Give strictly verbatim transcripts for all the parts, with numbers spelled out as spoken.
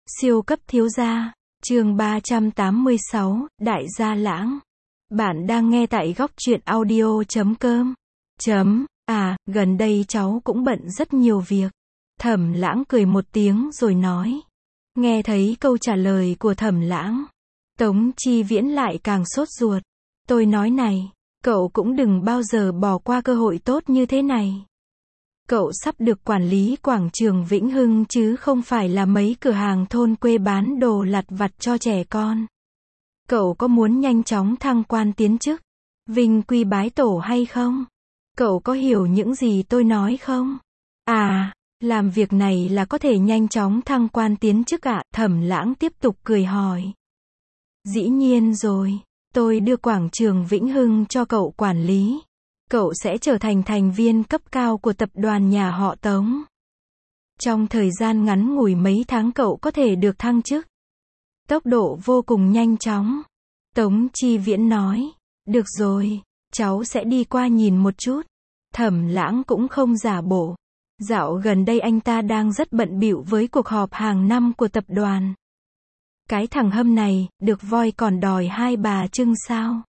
Siêu cấp thiếu gia, chương ba trăm tám mươi sáu, Đại gia lãng. Bạn đang nghe tại góc truyện audio chấm com. Chấm, à, gần đây cháu cũng bận rất nhiều việc. Thẩm Lãng cười một tiếng rồi nói. Nghe thấy câu trả lời của Thẩm Lãng, Tống Chi Viễn lại càng sốt ruột. Tôi nói này, cậu cũng đừng bao giờ bỏ qua cơ hội tốt như thế này. Cậu sắp được quản lý quảng trường Vĩnh Hưng chứ không phải là mấy cửa hàng thôn quê bán đồ lặt vặt cho trẻ con. Cậu có muốn nhanh chóng thăng quan tiến chức, vinh quy bái tổ hay không? Cậu có hiểu những gì tôi nói không? À, làm việc này là có thể nhanh chóng thăng quan tiến chức ạ? Thẩm Lãng tiếp tục cười hỏi. Dĩ nhiên rồi, tôi đưa quảng trường Vĩnh Hưng cho cậu quản lý. Cậu sẽ trở thành thành viên cấp cao của tập đoàn nhà họ Tống. Trong thời gian ngắn ngủi mấy tháng cậu có thể được thăng chức. Tốc độ vô cùng nhanh chóng. Tống Chi Viễn nói. Được rồi, cháu sẽ đi qua nhìn một chút. Thẩm Lãng cũng không giả bộ. Dạo gần đây anh ta đang rất bận bịu với cuộc họp hàng năm của tập đoàn. Cái thằng hâm này, được voi còn đòi hai bà trưng sao?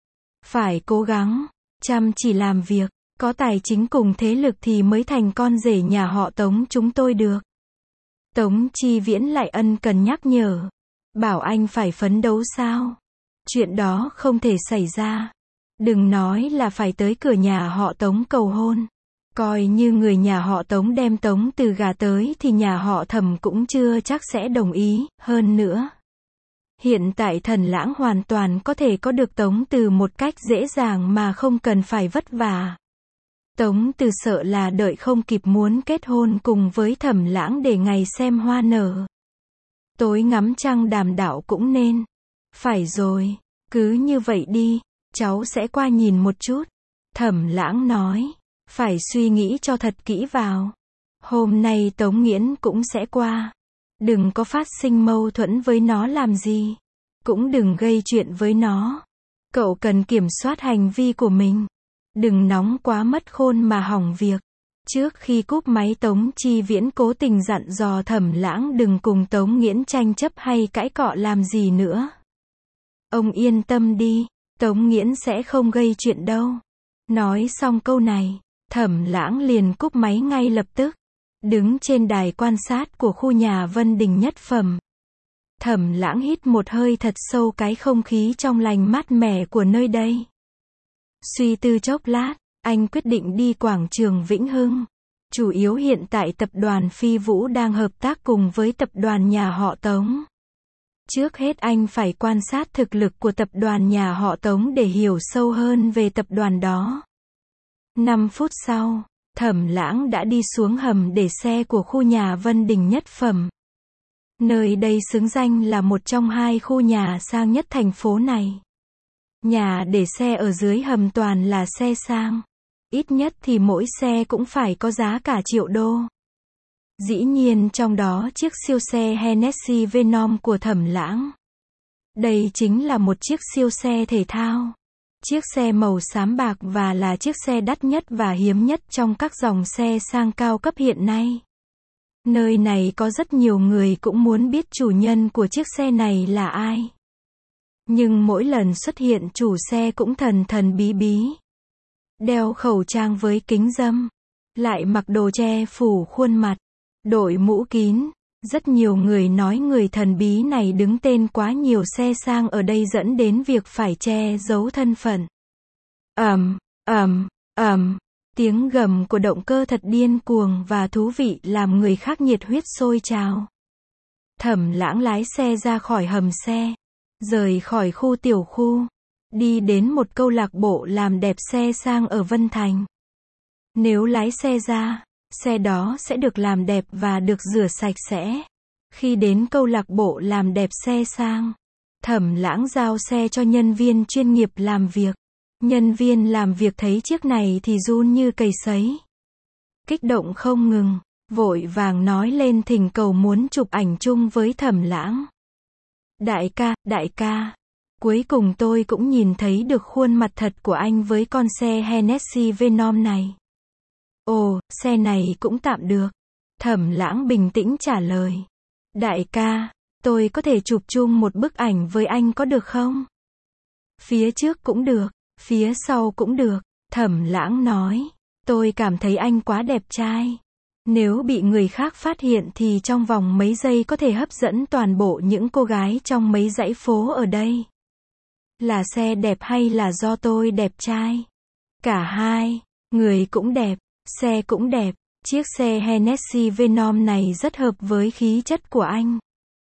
Phải cố gắng, chăm chỉ làm việc, có tài chính cùng thế lực thì mới thành con rể nhà họ Tống chúng tôi được. Tống Chi Viễn lại ân cần nhắc nhở. Bảo anh phải phấn đấu sao? Chuyện đó không thể xảy ra. Đừng nói là phải tới cửa nhà họ Tống cầu hôn. Coi như người nhà họ Tống đem Tống Từ gà tới thì nhà họ Thẩm cũng chưa chắc sẽ đồng ý, hơn nữa. Hiện tại Thẩm Lãng hoàn toàn có thể có được Tống Từ một cách dễ dàng mà không cần phải vất vả. Tống Từ sợ là đợi không kịp muốn kết hôn cùng với Thẩm Lãng để ngày xem hoa nở. Tối ngắm trăng đàm đạo cũng nên. Phải rồi, cứ như vậy đi, cháu sẽ qua nhìn một chút. Thẩm Lãng nói. Phải suy nghĩ cho thật kỹ vào. Hôm nay Tống Nghiễn cũng sẽ qua. Đừng có phát sinh mâu thuẫn với nó làm gì. Cũng đừng gây chuyện với nó. Cậu cần kiểm soát hành vi của mình. Đừng nóng quá mất khôn mà hỏng việc. Trước khi cúp máy Tống Chi Viễn cố tình dặn dò Thẩm Lãng đừng cùng Tống Nghiễn tranh chấp hay cãi cọ làm gì nữa. Ông yên tâm đi, Tống Nghiễn sẽ không gây chuyện đâu. Nói xong câu này, Thẩm Lãng liền cúp máy ngay lập tức. Đứng trên đài quan sát của khu nhà Vân Đình nhất phẩm. Thẩm Lãng hít một hơi thật sâu cái không khí trong lành mát mẻ của nơi đây. Suy tư chốc lát, anh quyết định đi quảng trường Vĩnh Hưng. Chủ yếu hiện tại tập đoàn Phi Vũ đang hợp tác cùng với tập đoàn nhà họ Tống. Trước hết anh phải quan sát thực lực của tập đoàn nhà họ Tống để hiểu sâu hơn về tập đoàn đó. năm phút sau, Thẩm Lãng đã đi xuống hầm để xe của khu nhà Vân Đình nhất phẩm. Nơi đây xứng danh là một trong hai khu nhà sang nhất thành phố này. Nhà để xe ở dưới hầm toàn là xe sang. Ít nhất thì mỗi xe cũng phải có giá cả triệu đô. Dĩ nhiên trong đó chiếc siêu xe Hennessy Venom của Thẩm Lãng. Đây chính là một chiếc siêu xe thể thao. Chiếc xe màu xám bạc và là chiếc xe đắt nhất và hiếm nhất trong các dòng xe sang cao cấp hiện nay. Nơi này có rất nhiều người cũng muốn biết chủ nhân của chiếc xe này là ai. Nhưng mỗi lần xuất hiện chủ xe cũng thần thần bí bí. Đeo khẩu trang với kính râm. Lại mặc đồ che phủ khuôn mặt. Đội mũ kín. Rất nhiều người nói người thần bí này đứng tên quá nhiều xe sang ở đây dẫn đến việc phải che giấu thân phận. Ầm, ầm, ầm, tiếng gầm của động cơ thật điên cuồng và thú vị làm người khác nhiệt huyết sôi trào. Thẩm Lãng lái xe ra khỏi hầm xe, rời khỏi khu tiểu khu, đi đến một câu lạc bộ làm đẹp xe sang ở Vân Thành. Nếu lái xe ra, xe đó sẽ được làm đẹp và được rửa sạch sẽ. Khi đến câu lạc bộ làm đẹp xe sang, Thẩm Lãng giao xe cho nhân viên chuyên nghiệp làm việc. Nhân viên làm việc thấy chiếc này thì run như cầy sấy. Kích động không ngừng, vội vàng nói lên thỉnh cầu muốn chụp ảnh chung với Thẩm Lãng. Đại ca, đại ca, cuối cùng tôi cũng nhìn thấy được khuôn mặt thật của anh với con xe Hennessy Venom này. Ồ, xe này cũng tạm được. Thẩm Lãng bình tĩnh trả lời. Đại ca, tôi có thể chụp chung một bức ảnh với anh có được không? Phía trước cũng được, phía sau cũng được. Thẩm Lãng nói, tôi cảm thấy anh quá đẹp trai. Nếu bị người khác phát hiện thì trong vòng mấy giây có thể hấp dẫn toàn bộ những cô gái trong mấy dãy phố ở đây. Là xe đẹp hay là do tôi đẹp trai? Cả hai, người cũng đẹp, xe cũng đẹp. Chiếc xe Hennessy Venom này rất hợp với khí chất của anh.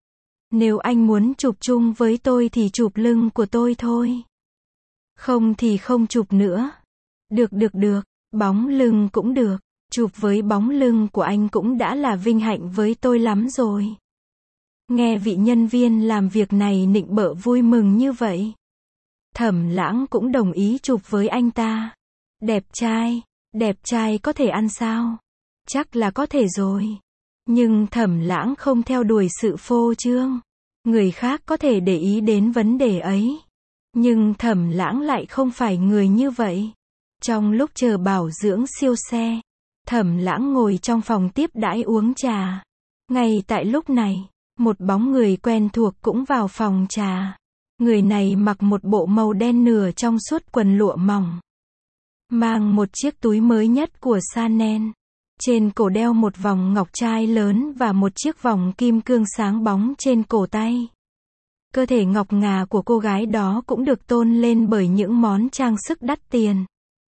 Nếu anh muốn chụp chung với tôi thì chụp lưng của tôi thôi. Không thì không chụp nữa. Được được được, bóng lưng cũng được. Chụp với bóng lưng của anh cũng đã là vinh hạnh với tôi lắm rồi. Nghe vị nhân viên làm việc này nịnh bợ vui mừng như vậy. Thẩm Lãng cũng đồng ý chụp với anh ta. Đẹp trai, đẹp trai có thể ăn sao? Chắc là có thể rồi. Nhưng Thẩm Lãng không theo đuổi sự phô trương. Người khác có thể để ý đến vấn đề ấy. Nhưng Thẩm Lãng lại không phải người như vậy. Trong lúc chờ bảo dưỡng siêu xe, Thẩm Lãng ngồi trong phòng tiếp đãi uống trà. Ngay tại lúc này, một bóng người quen thuộc cũng vào phòng trà. Người này mặc một bộ màu đen nửa trong suốt quần lụa mỏng. Mang một chiếc túi mới nhất của Chanel. Trên cổ đeo một vòng ngọc trai lớn và một chiếc vòng kim cương sáng bóng trên cổ tay. Cơ thể ngọc ngà của cô gái đó cũng được tôn lên bởi những món trang sức đắt tiền.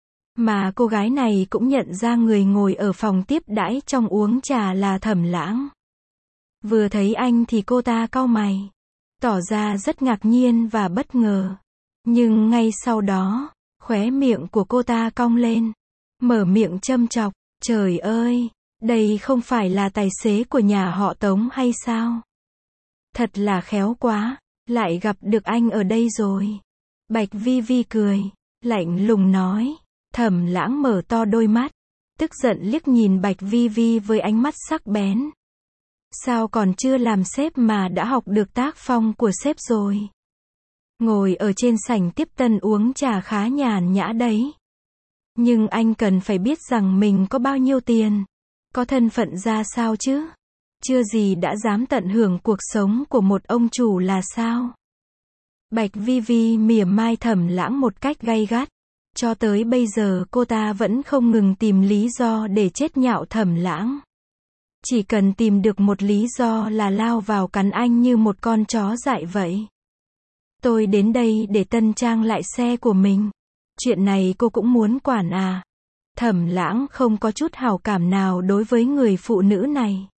Mà cô gái này cũng nhận ra người ngồi ở phòng tiếp đãi trong uống trà là Thẩm Lãng. Vừa thấy anh thì cô ta cau mày, tỏ ra rất ngạc nhiên và bất ngờ. Nhưng ngay sau đó, khóe miệng của cô ta cong lên, mở miệng châm chọc, trời ơi, đây không phải là tài xế của nhà họ Tống hay sao? Thật là khéo quá, lại gặp được anh ở đây rồi. Bạch Vi Vi cười, lạnh lùng nói. Thẩm Lãng mở to đôi mắt, tức giận liếc nhìn Bạch Vi Vi với ánh mắt sắc bén. Sao còn chưa làm sếp mà đã học được tác phong của sếp rồi? Ngồi ở trên sảnh tiếp tân uống trà khá nhàn nhã đấy. Nhưng anh cần phải biết rằng mình có bao nhiêu tiền, có thân phận ra sao chứ? Chưa gì đã dám tận hưởng cuộc sống của một ông chủ là sao? Bạch Vi Vi mỉa mai Thẩm Lãng một cách gay gắt. Cho tới bây giờ cô ta vẫn không ngừng tìm lý do để chế nhạo Thẩm Lãng. Chỉ cần tìm được một lý do là lao vào cắn anh như một con chó dại vậy. Tôi đến đây để tân trang lại xe của mình. Chuyện này cô cũng muốn quản à? Thẩm Lãng không có chút hảo cảm nào đối với người phụ nữ này.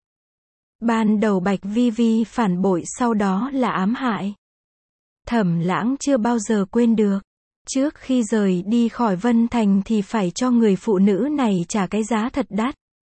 Ban đầu Bạch Vi Vi phản bội, sau đó là ám hại. Thẩm Lãng chưa bao giờ quên được. Trước khi rời đi khỏi Vân Thành thì phải cho người phụ nữ này trả cái giá thật đắt.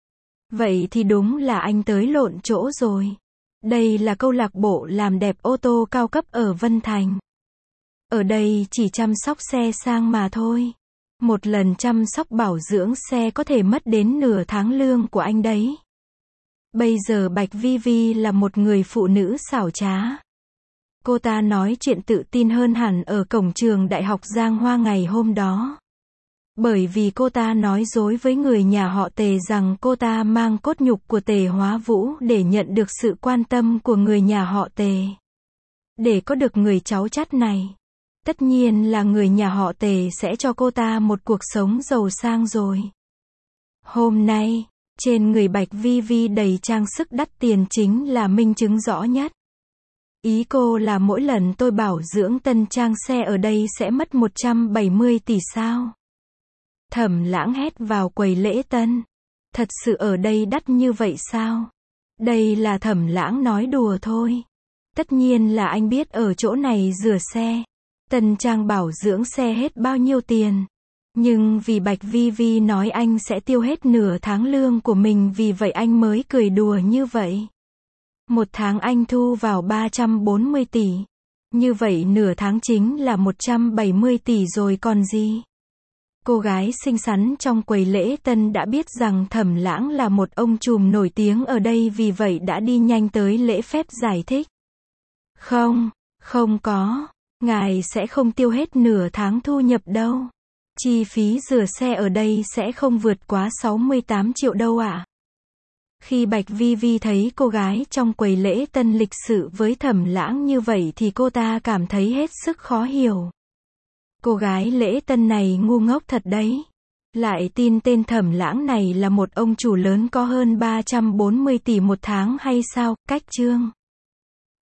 Vậy thì đúng là anh tới lộn chỗ rồi. Đây là câu lạc bộ làm đẹp ô tô cao cấp ở Vân Thành. Ở đây chỉ chăm sóc xe sang mà thôi. Một lần chăm sóc bảo dưỡng xe có thể mất đến nửa tháng lương của anh đấy. Bây giờ Bạch Vi Vi là một người phụ nữ xảo trá. Cô ta nói chuyện tự tin hơn hẳn ở cổng trường đại học Giang Hoa ngày hôm đó. Bởi vì cô ta nói dối với người nhà họ Tề rằng cô ta mang cốt nhục của Tề Hóa Vũ để nhận được sự quan tâm của người nhà họ Tề. Để có được người cháu chắt này, tất nhiên là người nhà họ Tề sẽ cho cô ta một cuộc sống giàu sang rồi. Hôm nay, trên người Bạch Vi Vi đầy trang sức đắt tiền chính là minh chứng rõ nhất. Ý cô là mỗi lần tôi bảo dưỡng tân trang xe ở đây sẽ mất một trăm bảy mươi tỷ sao? Thẩm Lãng hét vào quầy lễ tân. Thật sự ở đây đắt như vậy sao? Đây là Thẩm Lãng nói đùa thôi. Tất nhiên là anh biết ở chỗ này rửa xe, tân trang bảo dưỡng xe hết bao nhiêu tiền. Nhưng vì Bạch Vi Vi nói anh sẽ tiêu hết nửa tháng lương của mình, vì vậy anh mới cười đùa như vậy. Một tháng anh thu vào ba trăm bốn mươi tỷ. Như vậy nửa tháng chính là một trăm bảy mươi tỷ rồi còn gì. Cô gái xinh xắn trong quầy lễ tân đã biết rằng Thẩm Lãng là một ông trùm nổi tiếng ở đây, vì vậy đã đi nhanh tới lễ phép giải thích. Không, không có. Ngài sẽ không tiêu hết nửa tháng thu nhập đâu. Chi phí rửa xe ở đây sẽ không vượt quá sáu mươi tám triệu đâu ạ. Khi Bạch Vi Vi thấy cô gái trong quầy lễ tân lịch sự với Thẩm Lãng như vậy thì cô ta cảm thấy hết sức khó hiểu. Cô gái lễ tân này ngu ngốc thật đấy. Lại tin tên Thẩm Lãng này là một ông chủ lớn có hơn ba trăm bốn mươi tỷ một tháng hay sao? Cách chương